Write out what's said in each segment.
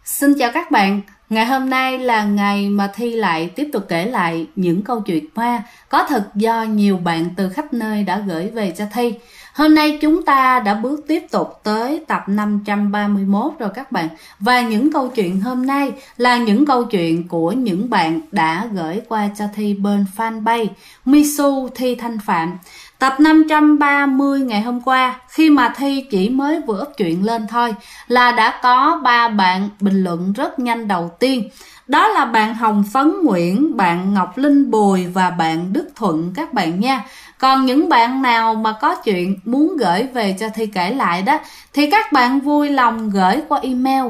Xin chào các bạn. Ngày hôm nay là ngày mà Thi lại tiếp tục kể lại những câu chuyện ma có thật do nhiều bạn từ khắp nơi đã gửi về cho Thi. Hôm nay chúng ta đã bước tiếp tục tới tập 531 rồi các bạn. Và những câu chuyện hôm nay là những câu chuyện của những bạn đã gửi qua cho Thi bên fanpage Misu Thi Thanh Phạm. Tập 530 ngày hôm qua, khi mà Thi chỉ mới vừa up chuyện lên thôi là đã có 3 bạn bình luận rất nhanh đầu tiên. Đó là bạn Hồng Phấn Nguyễn, bạn Ngọc Linh Bùi và bạn Đức Thuận các bạn nha. Còn những bạn nào mà có chuyện muốn gửi về cho Thi kể lại đó thì các bạn vui lòng gửi qua email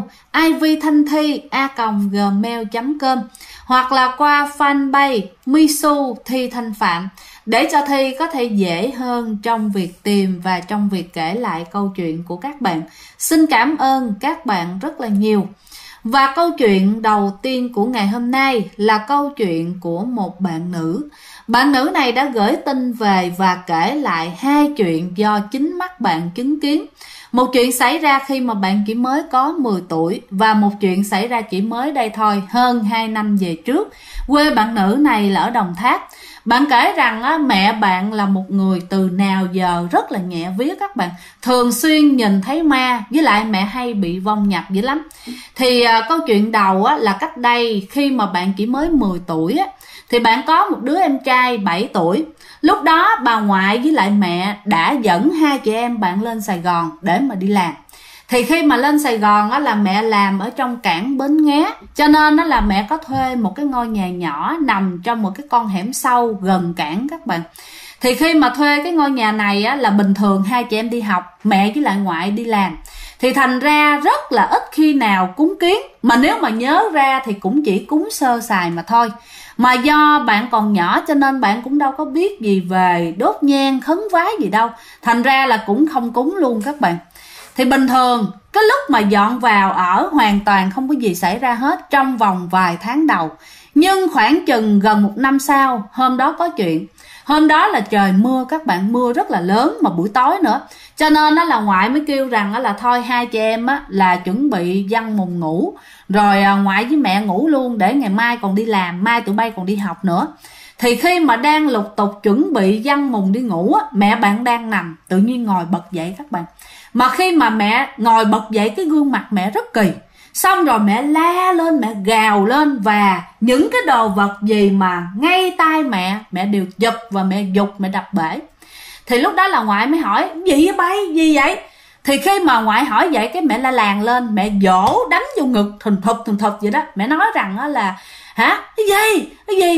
ivthanthi@gmail.com hoặc là qua fanpage Misu Thi Thanh Phạm để cho Thi có thể dễ hơn trong việc tìm và trong việc kể lại câu chuyện của các bạn. Xin cảm ơn các bạn rất là nhiều. Và câu chuyện đầu tiên của ngày hôm nay là câu chuyện của một bạn nữ. Bạn nữ này đã gửi tin về và kể lại 2 chuyện do chính mắt bạn chứng kiến. Một chuyện xảy ra khi mà bạn chỉ mới có 10 tuổi và một chuyện xảy ra chỉ mới đây thôi, hơn 2 năm về trước. Quê bạn nữ này là ở Đồng Tháp. Bạn kể rằng mẹ bạn là một người từ nào giờ rất là nhẹ vía các bạn, thường xuyên nhìn thấy ma, với lại mẹ hay bị vong nhập dữ lắm. Thì câu chuyện đầu là cách đây khi mà bạn chỉ mới 10 tuổi thì bạn có một đứa em trai 7 tuổi. Lúc đó bà ngoại với lại mẹ đã dẫn 2 chị em bạn lên Sài Gòn để mà đi làm. Thì khi mà lên Sài Gòn là mẹ làm ở trong cảng Bến Nghé, cho nên là mẹ có thuê một cái ngôi nhà nhỏ nằm trong một cái con hẻm sâu gần cảng các bạn. Thì khi mà thuê cái ngôi nhà này là bình thường 2 chị em đi học, mẹ với lại ngoại đi làm. Thì thành ra rất là ít khi nào cúng kiến, mà nếu mà nhớ ra thì cũng chỉ cúng sơ sài mà thôi. Mà do bạn còn nhỏ cho nên bạn cũng đâu có biết gì về đốt nhang khấn vái gì đâu, thành ra là cũng không cúng luôn các bạn. Thì bình thường cái lúc mà dọn vào ở hoàn toàn không có gì xảy ra hết trong vòng vài tháng đầu. Nhưng khoảng chừng gần 1 năm sau, hôm đó có chuyện. Hôm đó là trời mưa các bạn, mưa rất là lớn mà buổi tối nữa. Cho nên là ngoại mới kêu rằng là thôi 2 chị em là chuẩn bị giăng mùng ngủ. Rồi ngoại với mẹ ngủ luôn để ngày mai còn đi làm, mai tụi bay còn đi học nữa. Thì khi mà đang lục tục chuẩn bị giăng mùng đi ngủ mẹ bạn đang nằm, tự nhiên ngồi bật dậy các bạn. Mà khi mà mẹ ngồi bật dậy cái gương mặt mẹ rất kỳ. Xong rồi mẹ la lên, mẹ gào lên và những cái đồ vật gì mà ngay tay mẹ đều giật và mẹ giục, mẹ đập bể. Thì lúc đó là ngoại mới hỏi gì vậy bay, gì vậy? Thì khi mà ngoại hỏi vậy cái mẹ la làng lên, mẹ vỗ đánh vô ngực thình thục vậy đó. Mẹ nói rằng là hả? Cái gì?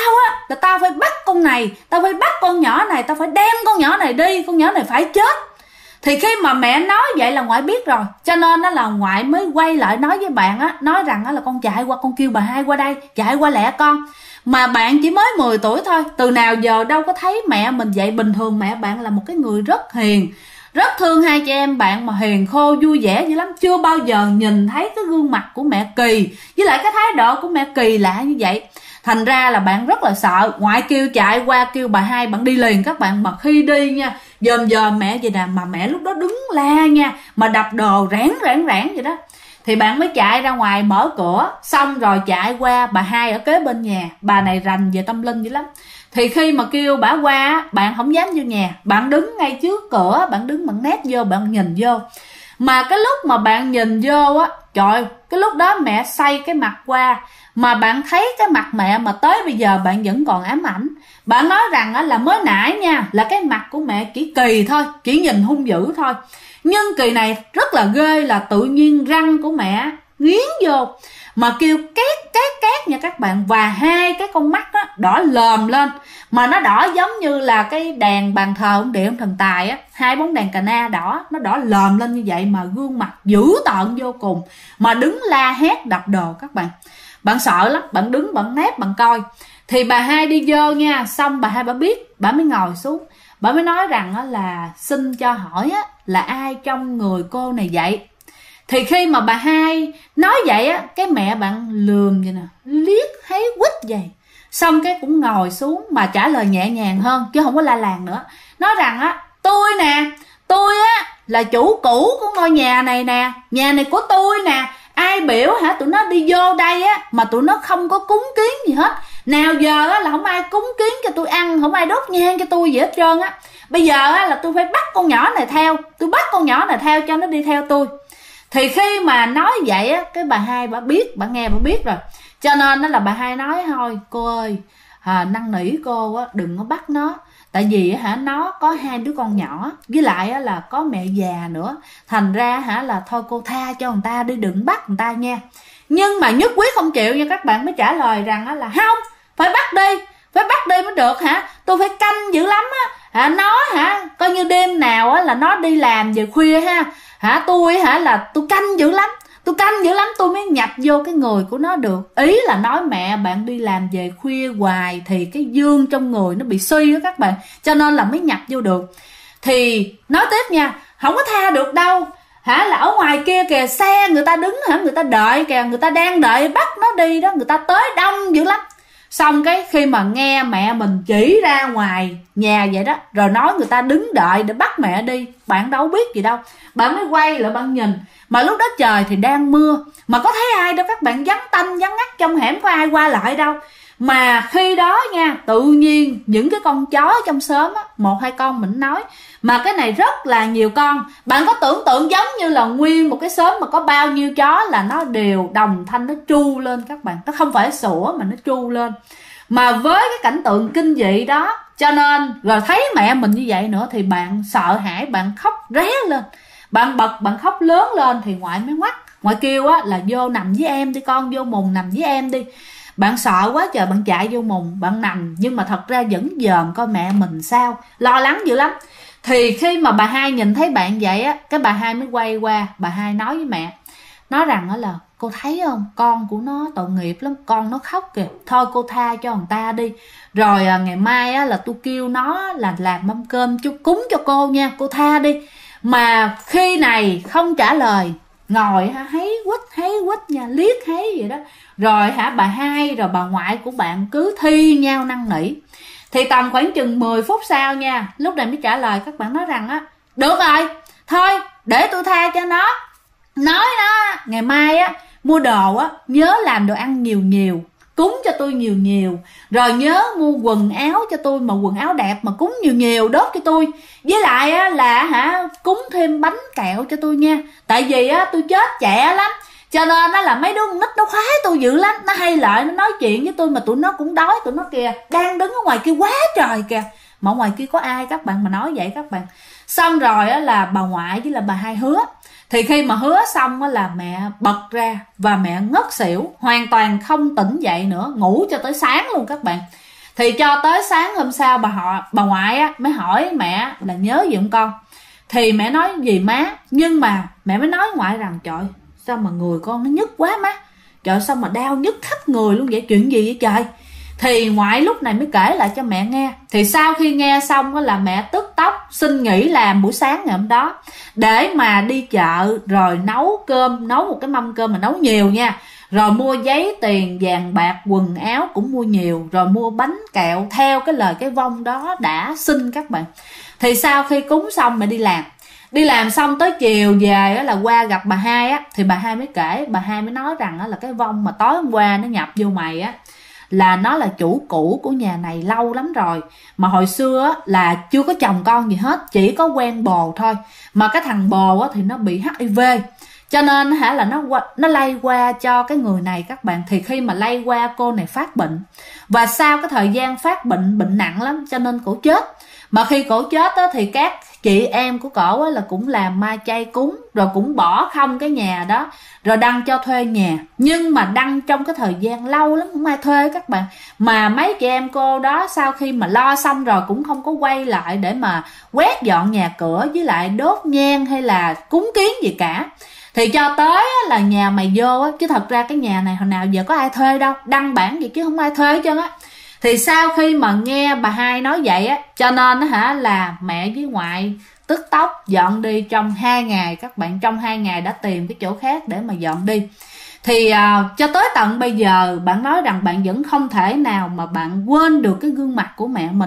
Là tao phải bắt con này, tao phải bắt con nhỏ này, tao phải đem con nhỏ này đi, con nhỏ này phải chết. Thì khi mà mẹ nói vậy là ngoại biết rồi, cho nên là ngoại mới quay lại nói với bạn nói rằng là con chạy qua, con kêu bà hai qua đây, chạy qua lẹ con. Mà bạn chỉ mới 10 tuổi thôi, từ nào giờ đâu có thấy mẹ mình vậy. Bình thường mẹ bạn là một cái người rất hiền, rất thương 2 chị em bạn, mà hiền khô vui vẻ dữ lắm. Chưa bao giờ nhìn thấy cái gương mặt của mẹ kỳ, với lại cái thái độ của mẹ kỳ lạ như vậy. Thành ra là bạn rất là sợ. Ngoại kêu chạy qua kêu bà hai, bạn đi liền các bạn. Mà khi đi nha, dòm mẹ vậy nè, mà mẹ lúc đó đứng la nha, mà đập đồ rảng vậy đó. Thì bạn mới chạy ra ngoài mở cửa, xong rồi chạy qua bà hai ở kế bên nhà. Bà này rành về tâm linh dữ lắm. Thì khi mà kêu bà qua, bạn không dám vô nhà, bạn đứng ngay trước cửa, bạn đứng bạn nép vô, bạn nhìn vô. Mà cái lúc mà bạn nhìn vô trời, cái lúc đó mẹ xoay cái mặt qua, mà bạn thấy cái mặt mẹ mà tới bây giờ bạn vẫn còn ám ảnh. Bạn nói rằng là mới nãy nha, là cái mặt của mẹ chỉ kỳ thôi, chỉ nhìn hung dữ thôi. Nhưng kỳ này rất là ghê là tự nhiên răng của mẹ nghiến vô mà kêu két nha các bạn. Và 2 cái con mắt đỏ lòm lên, mà nó đỏ giống như là cái đèn bàn thờ ông Địa ông Thần Tài 2 bóng đèn cà na đỏ, nó đỏ lòm lên như vậy. Mà gương mặt dữ tợn vô cùng, mà đứng la hét đập đồ các bạn. Bạn sợ lắm, bạn đứng bạn nép bạn coi. Thì bà hai đi vô nha, xong bà hai bà biết, bà mới ngồi xuống, bà mới nói rằng là xin cho hỏi là ai trong người cô này vậy. Thì khi mà bà hai nói vậy cái mẹ bạn lườm vậy nè, liếc thấy quýt vậy, xong cái cũng ngồi xuống mà trả lời nhẹ nhàng hơn chứ không có la làng nữa. Nói rằng tôi nè, tôi là chủ cũ của ngôi nhà này nè, nhà này của tôi nè, ai biểu tụi nó đi vô đây á mà tụi nó không có cúng kiến gì hết. Nào giờ á là không ai cúng kiến cho tôi ăn, không ai đốt nhang cho tôi gì hết trơn á. Bây giờ á là tôi phải bắt con nhỏ này theo, tôi bắt con nhỏ này theo cho nó đi theo tôi. Thì khi mà nói vậy á, cái bà hai bà biết, bà nghe bà biết rồi, cho nên đó là bà hai nói thôi cô ơi, năn nỉ cô á đừng có bắt nó, tại vì nó có 2 đứa con nhỏ, với lại là có mẹ già nữa, thành ra là thôi cô tha cho người ta đi, đừng bắt người ta nha. Nhưng mà nhất quyết không chịu nha các bạn, mới trả lời rằng là không, phải bắt đi, phải bắt đi mới được tôi phải canh dữ lắm nó coi như đêm nào là nó đi làm về khuya tôi là tôi canh dữ lắm, tôi mới nhập vô cái người của nó được. Ý là nói mẹ bạn đi làm về khuya hoài thì cái dương trong người nó bị suy đó các bạn, cho nên là mới nhập vô được. Thì nói tiếp nha, không có tha được đâu là ở ngoài kia kìa, xe người ta đứng người ta đợi kìa, người ta đang đợi bắt nó đi đó, người ta tới đông dữ lắm. Xong cái khi mà nghe mẹ mình chỉ ra ngoài nhà vậy đó, rồi nói người ta đứng đợi để bắt mẹ đi, bạn đâu biết gì đâu, bạn mới quay lại bạn nhìn, mà lúc đó trời thì đang mưa, mà có thấy ai đâu các bạn, vắng tanh vắng ngắt, trong hẻm có ai qua lại đâu. Mà khi đó nha, tự nhiên những cái con chó trong xóm á, 1-2 con mình nói, mà cái này rất là nhiều con. Bạn có tưởng tượng giống như là nguyên một cái xóm mà có bao nhiêu chó là nó đều đồng thanh nó tru lên các bạn, nó không phải sủa mà nó tru lên. Mà với cái cảnh tượng kinh dị đó, cho nên rồi thấy mẹ mình như vậy nữa thì bạn sợ hãi, bạn khóc ré lên, bạn bật, bạn khóc lớn lên. Thì ngoại mới ngoắt, ngoại kêu á là vô nằm với em đi con, vô mùng nằm với em đi. Bạn sợ quá trời, bạn chạy vô mùng, bạn nằm, nhưng mà thật ra vẫn dòm coi mẹ mình sao, lo lắng dữ lắm. Thì khi mà bà hai nhìn thấy bạn vậy á, cái bà hai mới quay qua, bà hai nói với mẹ, nói rằng đó là cô thấy không, con của nó tội nghiệp lắm, con nó khóc kìa, thôi cô tha cho người ta đi, rồi ngày mai á là tôi kêu nó là làm mâm cơm chút cúng cho cô nha, cô tha đi. Mà khi này không trả lời, ngồi háy quýt nha, liếc thấy vậy đó. Rồi bà hai rồi bà ngoại của bạn cứ thi nhau năn nỉ. Thì tầm khoảng chừng 10 phút sau nha, lúc này mới trả lời các bạn, nói rằng á, được rồi, thôi để tôi tha cho nó, nói nó ngày mai á mua đồ á nhớ làm đồ ăn nhiều nhiều, cúng cho tôi nhiều nhiều, rồi nhớ mua quần áo cho tôi, mà quần áo đẹp mà cúng nhiều nhiều đốt cho tôi, với lại á là cúng thêm bánh kẹo cho tôi nha, tại vì á tôi chết trẻ lắm, cho nên nó là mấy đứa con nít nó khoái tôi dữ lắm, nó hay lại nó nói chuyện với tôi, mà tụi nó cũng đói, tụi nó kìa đang đứng ở ngoài kia quá trời kìa, mà ngoài kia có ai các bạn mà nói vậy các bạn. Xong rồi á là bà ngoại với là bà hai hứa. Thì khi mà hứa xong á là mẹ bật ra và mẹ ngất xỉu, hoàn toàn không tỉnh dậy nữa, ngủ cho tới sáng luôn các bạn. Thì cho tới sáng hôm sau bà ngoại á mới hỏi mẹ là nhớ gì không con. Thì mẹ nói gì má, nhưng mà mẹ mới nói ngoại rằng trời, sao mà người con nó nhức quá má, trời sao mà đau nhức khắp người luôn vậy, chuyện gì vậy trời. Thì ngoại lúc này mới kể lại cho mẹ nghe. Thì sau khi nghe xong là mẹ tức tốc xin nghỉ làm buổi sáng ngày hôm đó để mà đi chợ, rồi nấu cơm, nấu một cái mâm cơm mà nấu nhiều nha, rồi mua giấy tiền vàng bạc, quần áo cũng mua nhiều, rồi mua bánh kẹo theo cái lời cái vong đó đã xin các bạn. Thì sau khi cúng xong mẹ đi làm xong tới chiều về là qua gặp bà hai á, thì bà hai mới kể, bà hai mới nói rằng là cái vong mà tối hôm qua nó nhập vô mày á là nó là chủ cũ của nhà này lâu lắm rồi, mà hồi xưa á, là chưa có chồng con gì hết, chỉ có quen bồ thôi, mà cái thằng bồ á, thì nó bị HIV, cho nên là nó lây qua cho cái người này các bạn. Thì khi mà lây qua, cô này phát bệnh, và sau cái thời gian phát bệnh nặng lắm cho nên cổ chết. Mà khi cổ chết á, thì các chị em của cổ á, là cũng làm ma chay cúng, rồi cũng bỏ không cái nhà đó, rồi đăng cho thuê nhà. Nhưng mà đăng trong cái thời gian lâu lắm, không ai thuê các bạn. Mà mấy chị em cô đó sau khi mà lo xong rồi cũng không có quay lại để mà quét dọn nhà cửa, với lại đốt nhang hay là cúng kiến gì cả. Thì cho tới là nhà mày vô á, chứ thật ra cái nhà này hồi nào giờ có ai thuê đâu, đăng bản gì chứ không ai thuê hết trơn á. Thì sau khi mà nghe bà hai nói vậy á, cho nên là mẹ với ngoại tức tốc dọn đi trong 2 ngày các bạn. Trong 2 ngày đã tìm cái chỗ khác để mà dọn đi. Thì cho tới tận bây giờ bạn nói rằng bạn vẫn không thể nào mà bạn quên được cái gương mặt của mẹ mình.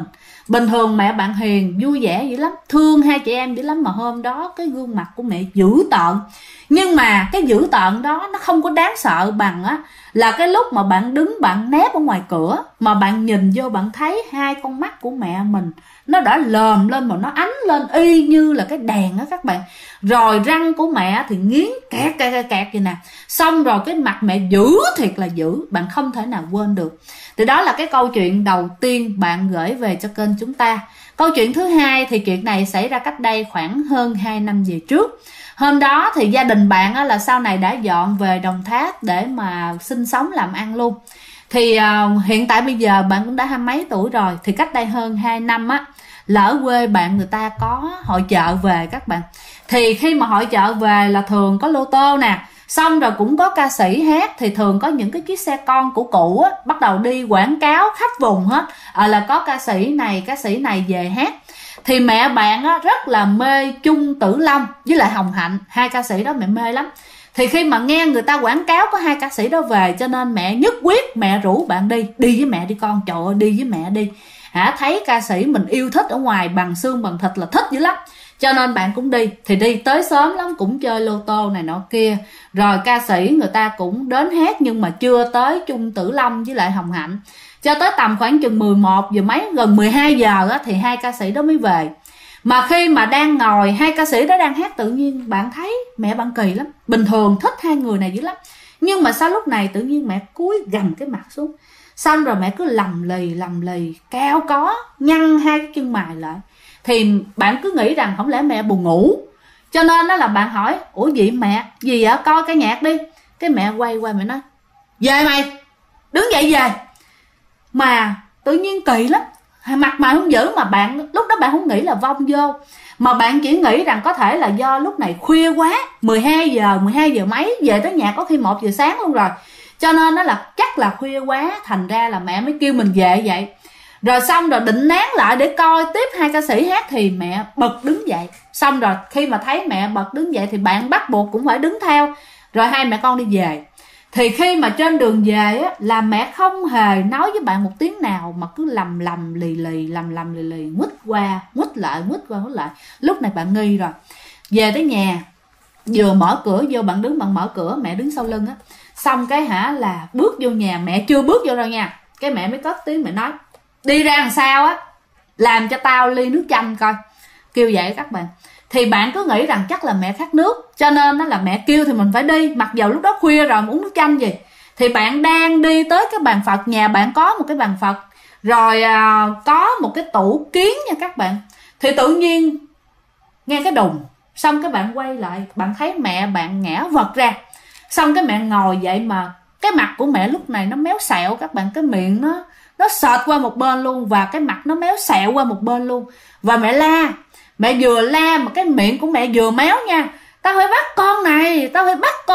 Bình thường mẹ bạn hiền, vui vẻ dữ lắm, thương hai chị em dữ lắm, mà hôm đó cái gương mặt của mẹ dữ tợn. Nhưng mà cái dữ tợn đó nó không có đáng sợ bằng á là cái lúc mà bạn đứng bạn nép ở ngoài cửa, mà bạn nhìn vô bạn thấy hai con mắt của mẹ mình nó đã lòm lên, mà nó ánh lên y như là cái đèn á các bạn. Rồi răng của mẹ thì nghiến kẹt kẹt kẹt vậy nè. Xong rồi cái mặt mẹ dữ thiệt là dữ, bạn không thể nào quên được. Thì đó là cái câu chuyện đầu tiên bạn gửi về cho kênh chúng ta. Câu chuyện thứ hai thì chuyện này xảy ra cách đây khoảng hơn 2 năm về trước. Hôm đó thì gia đình bạn là sau này đã dọn về Đồng Tháp để mà sinh sống làm ăn luôn. Thì hiện tại bây giờ bạn cũng đã 20 mấy tuổi rồi. Thì cách đây hơn 2 năm á, là ở quê bạn người ta có hội chợ về các bạn. Thì khi mà hội chợ về là thường có lô tô nè, xong rồi cũng có ca sĩ hát. Thì thường có những cái chiếc xe con của cũ á, bắt đầu đi quảng cáo khách vùng hết, là có ca sĩ này về hát. Thì mẹ bạn á, rất là mê Chung Tử Long với lại Hồng Hạnh, hai ca sĩ đó mẹ mê lắm. Thì khi mà nghe người ta quảng cáo có hai ca sĩ đó về, cho nên mẹ nhất quyết mẹ rủ bạn đi với mẹ đi con, trời ơi đi với mẹ đi. Thấy ca sĩ mình yêu thích ở ngoài bằng xương bằng thịt là thích dữ lắm, cho nên bạn cũng đi. Thì đi tới sớm lắm, cũng chơi lô tô này nọ kia. Rồi ca sĩ người ta cũng đến hát, nhưng mà chưa tới Chung Tử Long với lại Hồng Hạnh. Cho tới tầm khoảng chừng 11 giờ mấy, gần 12 giờ á, thì hai ca sĩ đó mới về. Mà khi mà đang ngồi hai ca sĩ đó đang hát, tự nhiên bạn thấy mẹ bạn kỳ lắm. Bình thường thích hai người này dữ lắm, nhưng mà sau lúc này tự nhiên mẹ cúi gằm cái mặt xuống, xong rồi mẹ cứ lầm lì cao có nhăn hai cái chân mày lại. Thì bạn cứ nghĩ rằng không lẽ mẹ buồn ngủ, cho nên đó là bạn hỏi ủa gì mẹ, gì vậy, coi cái nhạc đi. Cái mẹ quay qua mẹ nói về mày, đứng dậy về. Mà tự nhiên kỳ lắm, mặt mày không dữ, mà bạn lúc đó bạn không nghĩ là vong vô, mà bạn chỉ nghĩ rằng có thể là do lúc này khuya quá, 12 giờ mấy, về tới nhà có khi 1 giờ sáng luôn rồi, cho nên nó là chắc là khuya quá, thành ra là mẹ mới kêu mình về vậy. Rồi xong rồi định nán lại để coi tiếp hai ca sĩ hát, thì mẹ bật đứng dậy. Xong rồi khi mà thấy mẹ bật đứng dậy thì bạn bắt buộc cũng phải đứng theo, rồi hai mẹ con đi về. Thì khi mà trên đường về á, là mẹ không hề nói với bạn một tiếng nào, mà cứ lầm lì, nguýt qua nguýt lại. Lúc này bạn nghi rồi. Về tới nhà, vừa mở cửa vô, bạn đứng bạn mở cửa, mẹ đứng sau lưng á. Xong cái là bước vô nhà, mẹ chưa bước vô đâu nha, cái mẹ mới cất tiếng mẹ nói đi ra làm sao á, làm cho tao ly nước chanh coi, kêu vậy các bạn. Thì bạn cứ nghĩ rằng chắc là mẹ khát nước, cho nên đó là mẹ kêu thì mình phải đi, mặc dầu lúc đó khuya rồi mà uống nước chanh gì. Thì bạn đang đi tới cái bàn Phật, nhà bạn có một cái bàn Phật, rồi có một cái tủ kiến nha các bạn. Thì tự nhiên nghe cái đùng, xong cái bạn quay lại, bạn thấy mẹ bạn ngã vật ra. Xong cái mẹ ngồi dậy, mà cái mặt của mẹ lúc này nó méo xẹo các bạn, cái miệng nó sệt qua một bên luôn, và cái mặt nó méo xẹo qua một bên luôn. Và mẹ la, mẹ vừa la mà cái miệng của mẹ vừa méo nha. Tao phải bắt con này, tao phải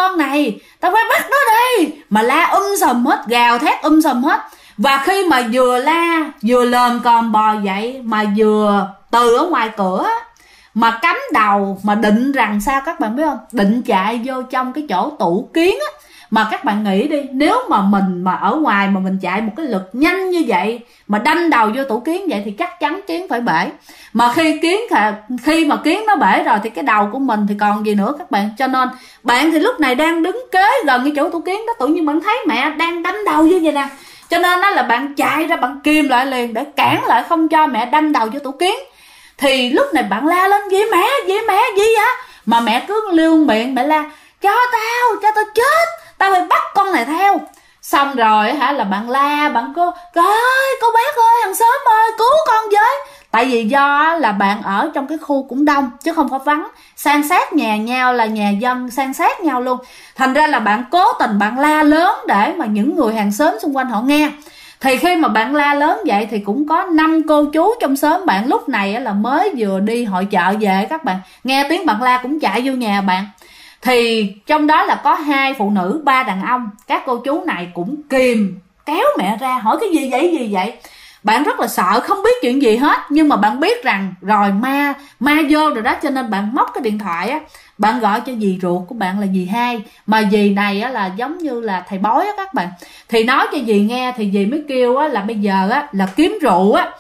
bắt nó đi. Mà la sùm hết, gào thét sùm hết. Và khi mà vừa la, vừa lờm còm bò dậy, mà vừa từ ở ngoài cửa mà cắm đầu, mà định rằng sao các bạn biết không? Định chạy vô trong cái chỗ tủ kiến á. Mà các bạn nghĩ đi, nếu mà mình mà ở ngoài mà mình chạy một cái lực nhanh như vậy, mà đâm đầu vô tủ kiến vậy, thì chắc chắn kiến phải bể. Mà khi mà kiến nó bể rồi thì cái đầu của mình thì còn gì nữa các bạn. Cho nên bạn thì lúc này đang đứng kế gần cái chỗ tủ kiến đó, tự nhiên bạn thấy mẹ đang đâm đầu vô vậy nè. Cho nên đó là bạn chạy ra, bạn kìm lại liền để cản lại không cho mẹ đâm đầu vô tủ kiến. Thì lúc này bạn la lên gì mẹ gì vậy? Mà mẹ cứ lưu miệng mẹ la cho tao chết, tao phải bắt con này theo. Xong rồi là bạn la, bạn cô bác ơi, hàng xóm ơi, cứu con với. Tại vì do là bạn ở trong cái khu cũng đông chứ không có vắng, san sát nhà nhau, là nhà dân san sát nhau luôn. Thành ra là bạn cố tình bạn la lớn để mà những người hàng xóm xung quanh họ nghe. Thì khi mà bạn la lớn vậy thì cũng có 5 cô chú trong xóm bạn lúc này là mới vừa đi hội chợ về các bạn, nghe tiếng bạn la cũng chạy vô nhà bạn. Thì trong đó là có 2 phụ nữ, 3 đàn ông. Các cô chú này cũng kìm kéo mẹ ra, hỏi cái gì vậy. Bạn rất là sợ, không biết chuyện gì hết, nhưng mà bạn biết rằng rồi ma vô rồi đó, cho nên bạn móc cái điện thoại á, bạn gọi cho dì ruột của bạn là dì Hai. Mà dì này á là giống như là thầy bói á các bạn. Thì nói cho dì nghe, thì dì mới kêu á là bây giờ á là kiếm rượu á,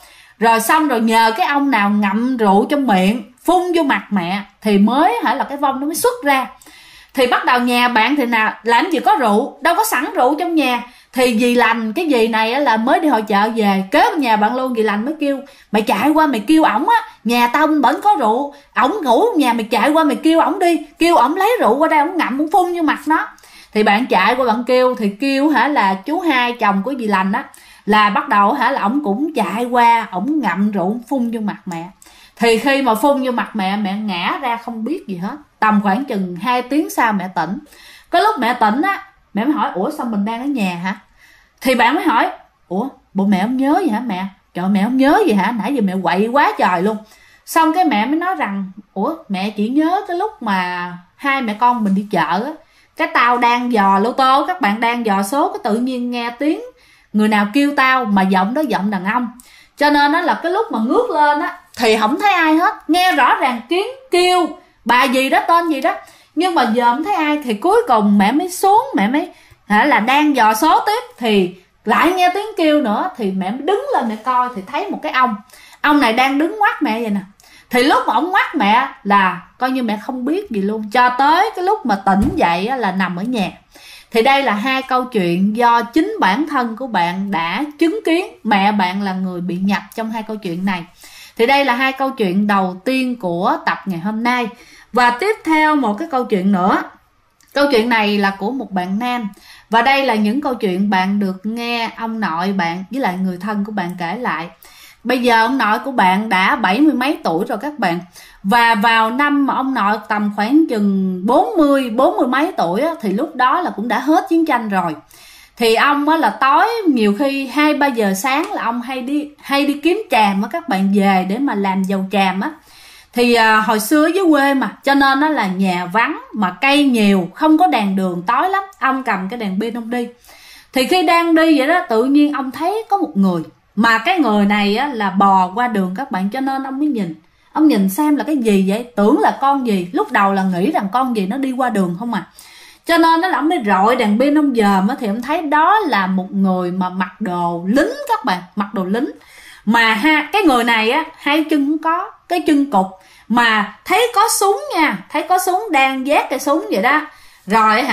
Rồi xong rồi nhờ cái ông nào ngậm rượu trong miệng phun vô mặt mẹ thì mới là cái vong nó mới xuất ra. Thì bắt đầu nhà bạn thì nào làm gì có rượu, đâu có sẵn rượu trong nhà. Thì dì lành, cái dì này là mới đi hội chợ về, kế bên nhà bạn luôn. Dì lành mới kêu mày chạy qua mày kêu ổng á, nhà tao bển có rượu, ổng ngủ nhà mày chạy qua mày kêu ổng đi, kêu ổng lấy rượu qua đây, ổng ngậm ổng phun vô mặt nó. Thì bạn chạy qua bạn kêu, thì kêu là chú hai chồng của dì lành á, là bắt đầu là ổng cũng chạy qua, ổng ngậm rượu phun vô mặt mẹ. Thì khi mà phun vô mặt mẹ, mẹ ngã ra không biết gì hết. Tầm khoảng chừng 2 tiếng sau mẹ tỉnh. Cái lúc mẹ tỉnh á, mẹ mới hỏi ủa sao mình đang ở nhà hả? Thì bạn mới hỏi ủa bộ mẹ không nhớ gì hả mẹ? Trời, mẹ không nhớ gì hả? Nãy giờ mẹ quậy quá trời luôn. Xong cái mẹ mới nói rằng ủa mẹ chỉ nhớ cái lúc mà hai mẹ con mình đi chợ á, cái tao đang dò lô tô, các bạn đang dò số, cái tự nhiên nghe tiếng người nào kêu tao mà giọng đó giọng đàn ông. Cho nên đó là cái lúc mà ngước lên á thì không thấy ai hết, nghe rõ ràng tiếng kêu bà gì đó tên gì đó, nhưng mà giờ không thấy ai. Thì cuối cùng mẹ mới xuống, mẹ mới là đang dò số tiếp thì lại nghe tiếng kêu nữa. Thì mẹ mới đứng lên mẹ coi thì thấy một cái ông này đang đứng ngoắt mẹ vậy nè. Thì lúc mà ông ngoắt mẹ là coi như mẹ không biết gì luôn, cho tới cái lúc mà tỉnh dậy là nằm ở nhà. Thì đây là 2 câu chuyện do chính bản thân của bạn đã chứng kiến, mẹ bạn là người bị nhập trong 2 câu chuyện này. Thì đây là 2 câu chuyện đầu tiên của tập ngày hôm nay. Và tiếp theo một cái câu chuyện nữa. Câu chuyện này là của một bạn nam. Và đây là những câu chuyện bạn được nghe ông nội bạn với lại người thân của bạn kể lại. Bây giờ ông nội của bạn đã 70 mấy tuổi rồi các bạn. Và vào năm mà ông nội tầm khoảng chừng 40 mấy tuổi á, thì lúc đó là cũng đã hết chiến tranh rồi. Thì ông á là tối nhiều khi 2-3 giờ sáng là ông hay đi kiếm tràm á các bạn, về để mà làm dầu tràm á. Thì hồi xưa ở dưới quê mà, cho nên nó là nhà vắng mà cây nhiều, không có đèn đường, tối lắm. Ông cầm cái đèn pin ông đi. Thì khi đang đi vậy đó, tự nhiên ông thấy có một người, mà cái người này á là bò qua đường các bạn. Cho nên ông mới nhìn, ông nhìn xem là cái gì vậy, tưởng là con gì. Lúc đầu là nghĩ rằng con gì nó đi qua đường không à. Cho nên nó là ông mới rọi đèn pin ông dòm á, thì ông thấy đó là một người mà mặc đồ lính các bạn, mặc đồ lính. Mà cái người này á, 2 chân không có, cái chân cụt, mà thấy có súng nha, thấy có súng đang vác cái súng vậy đó. Rồi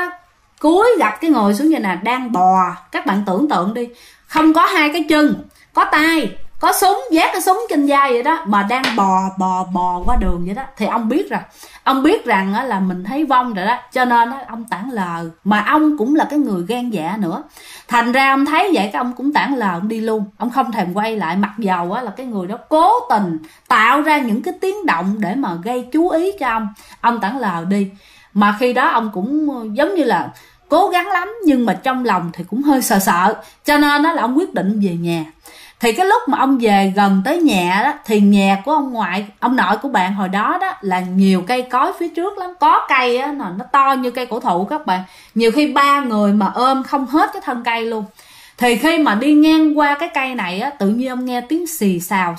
cúi gặp cái người xuống như nè, đang bò. Các bạn tưởng tượng đi, không có 2 cái chân, có tay, có súng, vác cái súng trên vai vậy đó, mà đang bò qua đường vậy đó. Thì ông biết rồi, ông biết rằng là mình thấy vong rồi đó. Cho nên ông tản lờ. Mà ông cũng là cái người gan dạ nữa, thành ra ông thấy vậy cái ông cũng tản lờ, ông đi luôn, ông không thèm quay lại. Mặc dầu là cái người đó cố tình tạo ra những cái tiếng động để mà gây chú ý cho ông tản lờ đi. Mà khi đó ông cũng giống như là cố gắng lắm, nhưng mà trong lòng thì cũng hơi sợ. Cho nên là ông quyết định về nhà. Thì cái lúc mà ông về gần tới nhà đó, thì nhà của ông nội của bạn hồi đó đó là nhiều cây cối phía trước lắm. Có cây á, nó to như cây cổ thụ các bạn. Nhiều khi 3 người mà ôm không hết cái thân cây luôn. Thì khi mà đi ngang qua cái cây này á, tự nhiên ông nghe tiếng xì xào.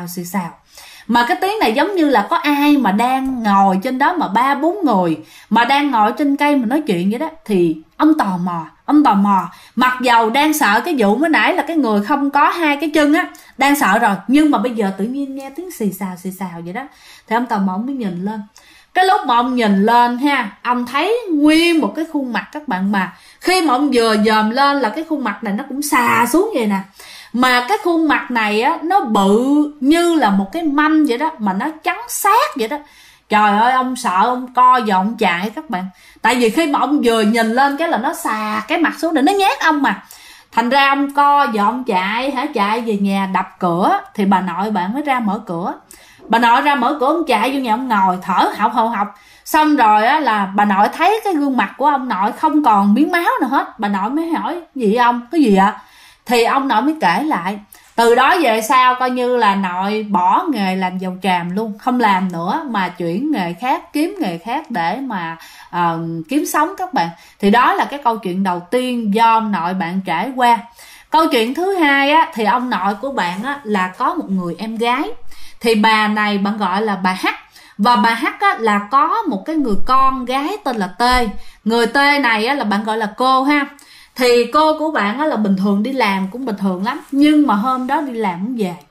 Mà cái tiếng này giống như là có ai mà đang ngồi trên đó, mà 3-4 người mà đang ngồi trên cây mà nói chuyện vậy đó. Thì ông tò mò, mặc dầu đang sợ cái vụ mới nãy là cái người không có 2 cái chân á, đang sợ rồi, nhưng mà bây giờ tự nhiên nghe tiếng xì xào vậy đó. Thì ông tò mò, ông mới nhìn lên. Cái lúc mà ông nhìn lên ông thấy nguyên một cái khuôn mặt các bạn. Mà khi mà ông vừa dòm lên là cái khuôn mặt này nó cũng xà xuống vậy nè. Mà cái khuôn mặt này á, nó bự như là một cái mâm vậy đó, mà nó trắng xác vậy đó. Trời ơi, ông sợ, ông co giọng chạy các bạn. Tại vì khi mà ông vừa nhìn lên cái là nó xà cái mặt xuống để nó nhát ông mà. Thành ra ông co giọng chạy về nhà, đập cửa. Thì bà nội bạn mới ra mở cửa. Bà nội ra mở cửa, ông chạy vô nhà, ông ngồi thở hộc. Xong rồi á là bà nội thấy cái gương mặt của ông nội không còn miếng máu nào hết. Bà nội mới hỏi gì ông, cái gì ạ? Thì ông nội mới kể lại. Từ đó về sau coi như là nội bỏ nghề làm dầu tràm luôn, không làm nữa mà chuyển nghề khác, kiếm nghề khác để mà kiếm sống các bạn. Thì đó là cái câu chuyện đầu tiên do ông nội bạn trải qua. Câu chuyện thứ hai á, thì ông nội của bạn á, là có một người em gái. Thì bà này bạn gọi là bà H. Và bà H á, là có một cái người con gái tên là T. Người T này á, là bạn gọi là cô ha. Thì cô của bạn á, là bình thường đi làm cũng bình thường lắm. Nhưng mà hôm đó đi làm cũng về.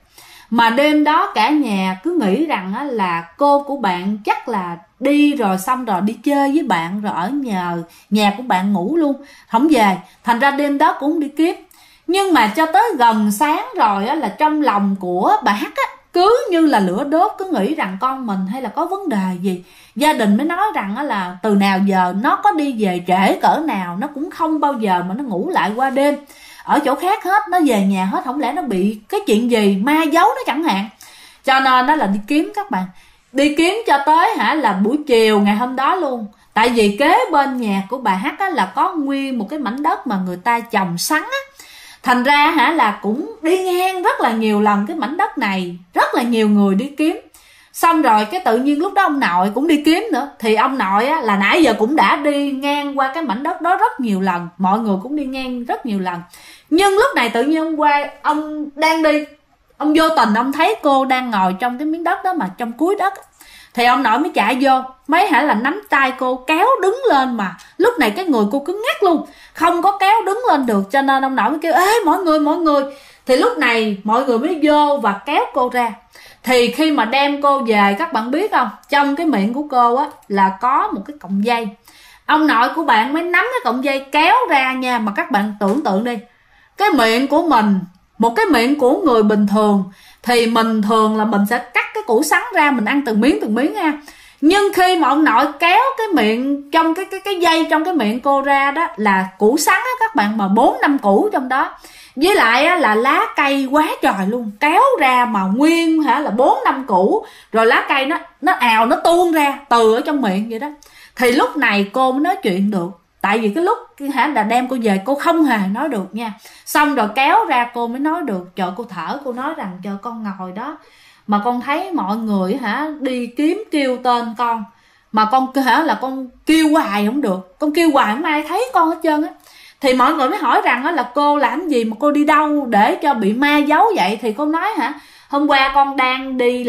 Mà đêm đó cả nhà cứ nghĩ rằng là cô của bạn chắc là đi rồi, xong rồi đi chơi với bạn rồi ở nhà của bạn ngủ luôn, không về. Thành ra đêm đó cũng đi kiếm. Nhưng mà cho tới gần sáng rồi là trong lòng của bà H cứ như là lửa đốt, cứ nghĩ rằng con mình hay là có vấn đề gì. Gia đình mới nói rằng là từ nào giờ nó có đi về trễ cỡ nào nó cũng không bao giờ mà nó ngủ lại qua đêm ở chỗ khác hết, nó về nhà hết, không lẽ nó bị cái chuyện gì ma giấu nó chẳng hạn. Cho nên nó là đi kiếm các bạn, đi kiếm cho tới là buổi chiều ngày hôm đó luôn. Tại vì kế bên nhà của bà H là có nguyên một cái mảnh đất mà người ta trồng sắn thành ra là cũng đi ngang rất là nhiều lần cái mảnh đất này, rất là nhiều người đi kiếm. Xong rồi cái tự nhiên lúc đó ông nội cũng đi kiếm nữa, thì ông nội là nãy giờ cũng đã đi ngang qua cái mảnh đất đó rất nhiều lần, mọi người cũng đi ngang rất nhiều lần. Nhưng lúc này tự nhiên ông đang đi, ông vô tình ông thấy cô đang ngồi trong cái miếng đất đó mà trong cuối đất. Thì ông nội mới chạy vô, mấy là nắm tay cô kéo đứng lên, mà lúc này cái người cô cứng ngắc luôn, không có kéo đứng lên được. Cho nên ông nội mới kêu ê mọi người. Thì lúc này mọi người mới vô và kéo cô ra. Thì khi mà đem cô về, các bạn biết không, trong cái miệng của cô là có một cái cọng dây. Ông nội của bạn mới nắm cái cọng dây kéo ra nha. Mà các bạn tưởng tượng đi, cái miệng của mình, một cái miệng của người bình thường thì mình thường là mình sẽ cắt cái củ sắn ra, mình ăn từng miếng nha. Nhưng khi mà ông nội kéo cái miệng trong cái dây trong cái miệng cô ra đó là củ sắn các bạn, mà 4-5 củ trong đó, với lại là lá cây quá trời luôn, kéo ra mà nguyên là 4-5 củ, rồi lá cây nó ào, nó tuôn ra từ ở trong miệng vậy đó. Thì lúc này cô mới nói chuyện được. Tại vì cái lúc là đem cô về cô không hề nói được nha. Xong rồi kéo ra cô mới nói được. Trời, cô thở, cô nói rằng trời, con ngồi đó mà con thấy mọi người đi kiếm kêu tên con, mà con là con kêu hoài không được, con kêu hoài không ai thấy con hết trơn á. Thì mọi người mới hỏi rằng là cô làm gì mà cô đi đâu để cho bị ma giấu vậy. Thì cô nói hôm qua con đang đi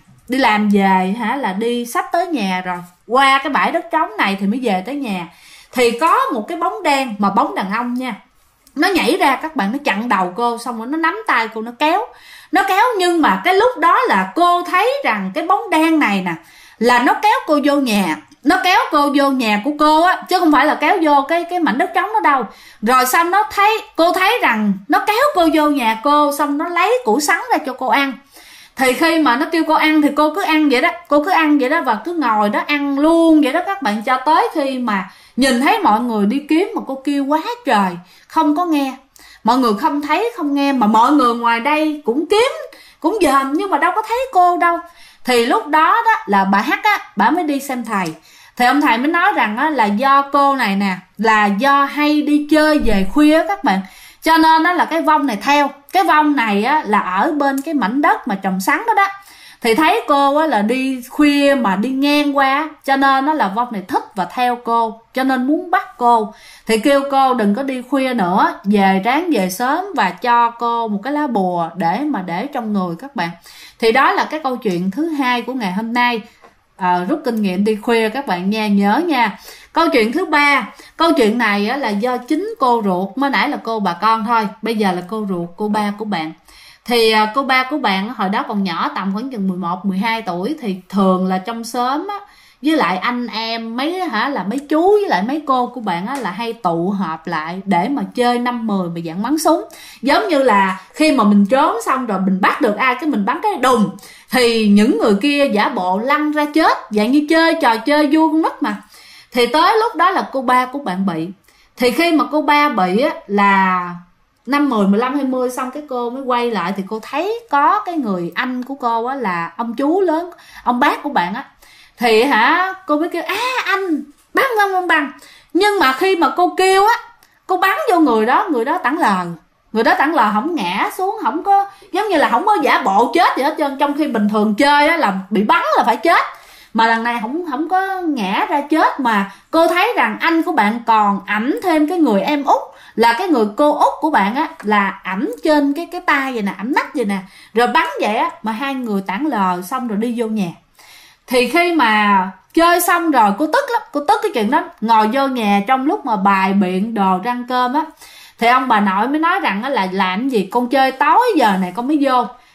làm về là đi sắp tới nhà rồi, qua cái bãi đất trống này thì mới về tới nhà. Thì có một cái bóng đen, mà bóng đàn ông nha, nó nhảy ra các bạn, nó chặn đầu cô, xong rồi nó nắm tay cô, nó kéo. Nhưng mà cái lúc đó là cô thấy rằng cái bóng đen này nè là nó kéo cô vô nhà, nó kéo cô vô nhà của cô chứ không phải là kéo vô cái mảnh đất trống đó đâu. Rồi xong cô thấy rằng nó kéo cô vô nhà cô, xong nó lấy củ sắn ra cho cô ăn. Thì khi mà nó kêu cô ăn thì cô cứ ăn vậy đó, và cứ ngồi đó ăn luôn vậy đó các bạn, cho tới khi mà nhìn thấy mọi người đi kiếm mà cô kêu quá trời, không có nghe. Mọi người không thấy không nghe, mà mọi người ngoài đây cũng kiếm cũng dòm nhưng mà đâu có thấy cô đâu. Thì lúc đó là bà H bà mới đi xem thầy. Thì ông thầy mới nói rằng là do cô này nè, là do hay đi chơi về khuya các bạn, cho nên là cái vong này theo. Cái vong này là ở bên cái mảnh đất mà trồng sắn đó. Thì thấy cô là đi khuya mà đi ngang qua, cho nên là vong này thích và theo cô, cho nên muốn bắt cô. Thì kêu cô đừng có đi khuya nữa, ráng về sớm, và cho cô một cái lá bùa để trong người các bạn. Thì đó là cái câu chuyện thứ hai của ngày hôm nay. Rút kinh nghiệm đi khuya các bạn nha, nhớ nha. Câu chuyện thứ ba, câu chuyện này là do chính cô ruột, mới nãy là cô bà con thôi, bây giờ là cô ruột, cô ba của bạn. Thì cô ba của bạn hồi đó còn nhỏ, tầm khoảng chừng 11-12 tuổi. Thì thường là trong xóm với lại anh em mấy chú với lại mấy cô của bạn là hay tụ họp lại để mà chơi 5-10 mà dạng bắn súng. Giống như là khi mà mình trốn xong rồi mình bắt được ai cái mình bắn cái đùng, thì những người kia giả bộ lăn ra chết, dạng như chơi trò chơi vui con nít mà. Thì tới lúc đó là cô ba của bạn bị. Thì khi mà cô ba bị là năm 10, 15, 20, xong cái cô mới quay lại thì cô thấy có cái người anh của cô là ông chú lớn, ông bác của bạn thì cô mới kêu anh bắn không bằng. Nhưng mà khi mà cô kêu cô bắn vô người đó tản lờ, người đó tản lờ, không ngã xuống, không có giống như là không có giả bộ chết gì hết trơn. Trong khi bình thường chơi là bị bắn là phải chết, mà lần này không có ngã ra chết. Mà cô thấy rằng anh của bạn còn ẵm thêm cái người em út, là cái người cô út của bạn là ẵm trên cái tay vậy nè, ẵm nách vậy nè, rồi bắn vậy mà hai người tản lờ xong rồi đi vô nhà. Thì khi mà chơi xong rồi cô tức lắm, cô tức cái chuyện đó, ngồi vô nhà trong lúc mà bài biện đồ rang cơm thì ông bà nội mới nói rằng là làm gì con chơi tối giờ này con mới vô.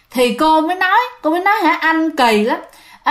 Thì cô mới nói hả, anh kỳ lắm,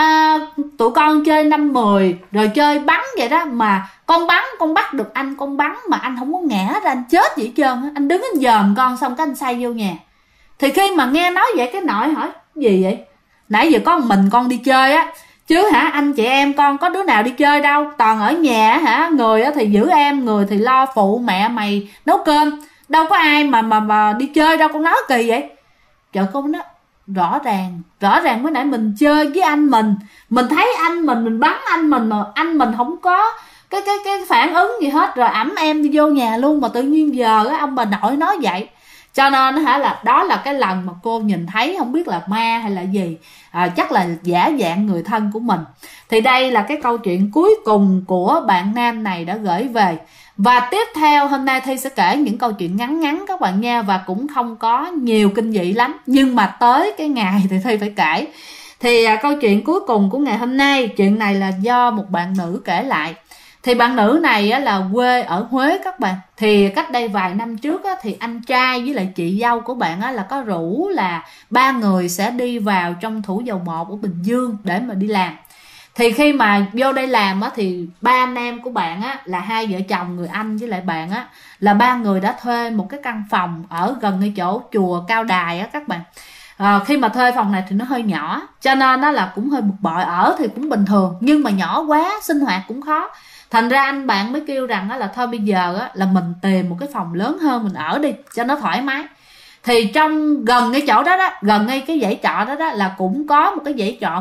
tụi con chơi 5-10 rồi chơi bắn vậy đó, mà con bắt được anh, con bắn mà anh không có ngã ra, anh chết vậy trơn, anh đứng anh dòm con xong cái anh say vô nhà. Thì khi mà nghe nói vậy, cái nội hỏi gì vậy, nãy giờ có một mình con đi chơi á chứ hả, anh chị em con có đứa nào đi chơi đâu, toàn ở nhà hả, người thì giữ em, người thì lo phụ mẹ mày nấu cơm, đâu có ai mà đi chơi đâu, con nói kỳ vậy. Trời, con nói rõ ràng mới nãy mình chơi với anh mình thấy anh mình bắn anh mình mà anh mình không có cái phản ứng gì hết, rồi ẵm em đi vô nhà luôn, mà tự nhiên giờ ông bà nội nói vậy. Cho nên hả, là đó là cái lần mà cô nhìn thấy không biết là ma hay là gì, chắc là giả dạng người thân của mình. Thì đây là cái câu chuyện cuối cùng của bạn nam này đã gửi về. Và tiếp theo hôm nay Thi sẽ kể những câu chuyện ngắn các bạn nha, và cũng không có nhiều kinh dị lắm, nhưng mà tới cái ngày thì Thi phải kể. Thì câu chuyện cuối cùng của ngày hôm nay, chuyện này là do một bạn nữ kể lại. Thì bạn nữ này là quê ở Huế các bạn. Thì cách đây vài năm trước thì anh trai với lại chị dâu của bạn là có rủ là 3 người sẽ đi vào trong Thủ Dầu Một ở Bình Dương để mà đi làm. Thì khi mà vô đây làm thì 3 anh em của bạn là 2 vợ chồng, người anh với lại bạn là 3 người đã thuê một cái căn phòng ở gần ngay chỗ chùa Cao Đài các bạn. Khi mà thuê phòng này thì nó hơi nhỏ, cho nên nó là cũng hơi bực bội, ở thì cũng bình thường nhưng mà nhỏ quá, sinh hoạt cũng khó. Thành ra anh bạn mới kêu rằng là thôi bây giờ là mình tìm một cái phòng lớn hơn mình ở đi cho nó thoải mái. Thì trong gần cái chỗ đó gần ngay cái dãy trọ đó là cũng có một cái dãy trọ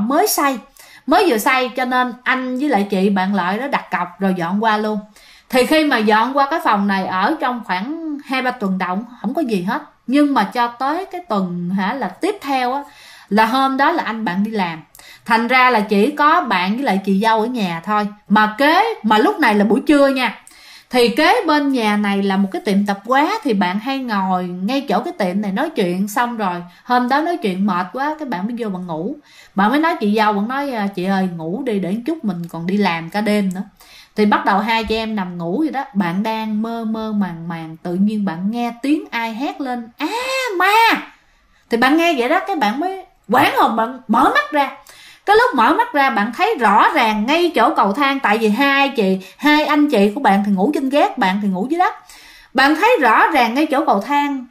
mới vừa xây, cho nên anh với lại chị bạn Lợi đó đặt cọc rồi dọn qua luôn. Thì khi mà dọn qua cái phòng này ở trong khoảng 2-3 tuần đầu không có gì hết, nhưng mà cho tới cái tuần là tiếp theo là hôm đó là anh bạn đi làm, thành ra là chỉ có bạn với lại chị dâu ở nhà thôi. Mà lúc này là buổi trưa nha, thì kế bên nhà này là một cái tiệm tạp hóa, thì bạn hay ngồi ngay chỗ cái tiệm này nói chuyện. Xong rồi hôm đó nói chuyện mệt quá, cái bạn mới vô bạn ngủ. Bạn mới nói chị dâu, bạn nói chị ơi ngủ đi để chút mình còn đi làm cả đêm nữa. Thì bắt đầu hai chị em nằm ngủ vậy đó, bạn đang mơ màng, tự nhiên bạn nghe tiếng ai hét lên ma. Thì bạn nghe vậy đó, cái bạn mới hoảng hồn, bạn mở mắt ra. Cái lúc mở mắt ra bạn thấy rõ ràng ngay chỗ cầu thang, tại vì hai anh chị của bạn thì ngủ trên gác, bạn thì ngủ dưới đất. Bạn thấy rõ ràng ngay chỗ cầu thang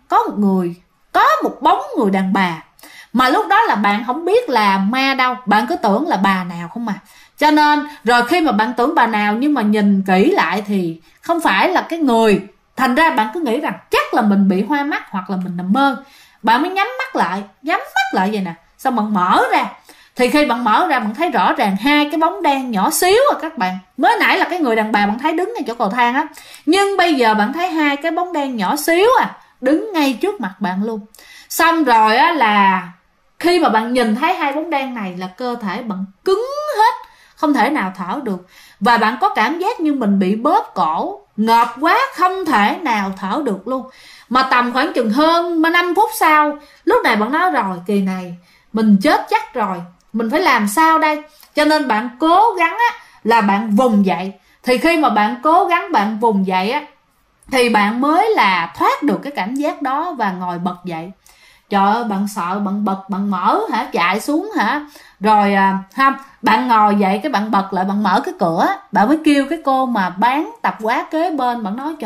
có một bóng người đàn bà. Mà lúc đó là bạn không biết là ma đâu, bạn cứ tưởng là bà nào không mà. Cho nên rồi khi mà bạn tưởng bà nào nhưng mà nhìn kỹ lại thì không phải là cái người. Thành ra bạn cứ nghĩ rằng chắc là mình bị hoa mắt hoặc là mình nằm mơ. Bạn mới nhắm mắt lại vậy nè. Xong bạn mở ra. Thì khi bạn mở ra bạn thấy rõ ràng hai cái bóng đen nhỏ xíu các bạn. Mới nãy là cái người đàn bà bạn thấy đứng ngay chỗ cầu thang á, nhưng bây giờ bạn thấy hai cái bóng đen nhỏ xíu đứng ngay trước mặt bạn luôn. Xong rồi là khi mà bạn nhìn thấy hai bóng đen này là cơ thể bạn cứng hết, không thể nào thở được. Và bạn có cảm giác như mình bị bóp cổ, ngợp quá không thể nào thở được luôn. Mà tầm khoảng chừng hơn 5 phút sau, lúc này bạn nói rồi, kỳ này mình chết chắc rồi, mình phải làm sao đây? Cho nên bạn cố gắng là bạn vùng dậy. Thì khi mà bạn cố gắng bạn vùng dậy thì bạn mới là thoát được cái cảm giác đó và ngồi bật dậy. Trời ơi, bạn sợ, bạn bật, bạn mở chạy xuống rồi không, bạn ngồi dậy cái bạn bật lại, bạn mở cái cửa, bạn mới kêu cái cô mà bán tạp hóa kế bên, bạn nói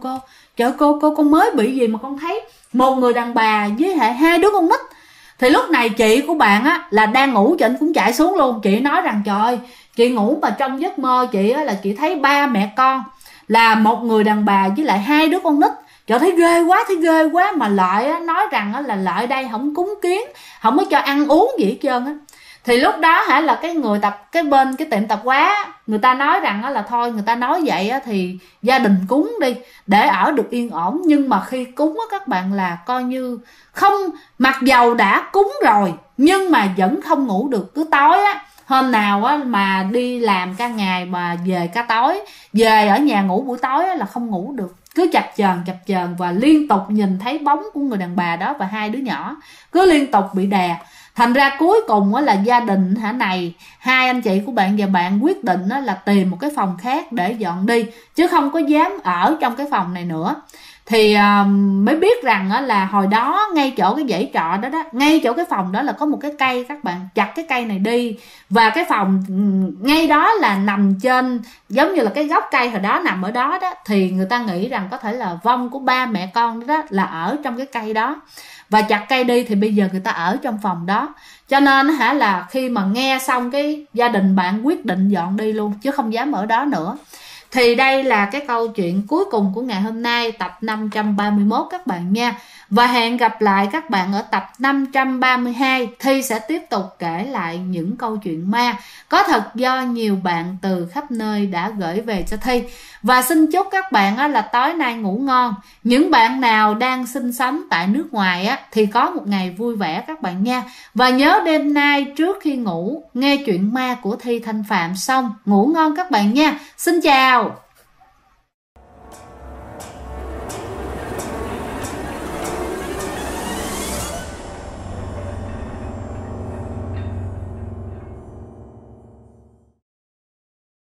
trời cô con mới bị gì mà con thấy một người đàn bà với hai đứa con nít. Thì lúc này chị của bạn là đang ngủ, chị cũng chạy xuống luôn. Chị nói rằng trời ơi, chị ngủ mà trong giấc mơ chị là chị thấy ba mẹ con là một người đàn bà với lại hai đứa con nít. Trời, thấy ghê quá. Mà Lợi nói rằng là Lợi đây không cúng kiến, không có cho ăn uống gì hết trơn á. Thì lúc đó là cái người cái bên cái tiệm tạp hóa, người ta nói rằng là thôi, người ta nói vậy thì gia đình cúng đi để ở được yên ổn. Nhưng mà khi cúng các bạn là coi như không, mặc dầu đã cúng rồi nhưng mà vẫn không ngủ được. Cứ tối hôm nào mà đi làm ca ngày mà về ca tối, về ở nhà ngủ buổi tối là không ngủ được, cứ chập chờn và liên tục nhìn thấy bóng của người đàn bà đó và hai đứa nhỏ cứ liên tục bị đè. Thành ra cuối cùng là gia đình này, hai anh chị của bạn và bạn quyết định là tìm một cái phòng khác để dọn đi, chứ không có dám ở trong cái phòng này nữa. Thì mới biết rằng là hồi đó ngay chỗ cái dãy trọ đó đó, ngay chỗ cái phòng đó là có một cái cây, các bạn chặt cái cây này đi. Và cái phòng ngay đó là nằm trên, giống như là cái gốc cây hồi đó nằm ở đó đó, thì người ta nghĩ rằng có thể là vong của ba mẹ con đó là ở trong cái cây đó, và chặt cây đi thì bây giờ người ta ở trong phòng đó. Cho nên là khi mà nghe xong cái gia đình bạn quyết định dọn đi luôn, chứ không dám ở đó nữa. Thì đây là cái câu chuyện cuối cùng của ngày hôm nay, tập 531 các bạn nha. Và hẹn gặp lại các bạn ở tập 532. Thi sẽ tiếp tục kể lại những câu chuyện ma có thật do nhiều bạn từ khắp nơi đã gửi về cho Thi. Và xin chúc các bạn là tối nay ngủ ngon. Những bạn nào đang sinh sống tại nước ngoài thì có một ngày vui vẻ các bạn nha. Và nhớ đêm nay trước khi ngủ nghe chuyện ma của Thi Thanh Phạm xong ngủ ngon các bạn nha. Xin chào.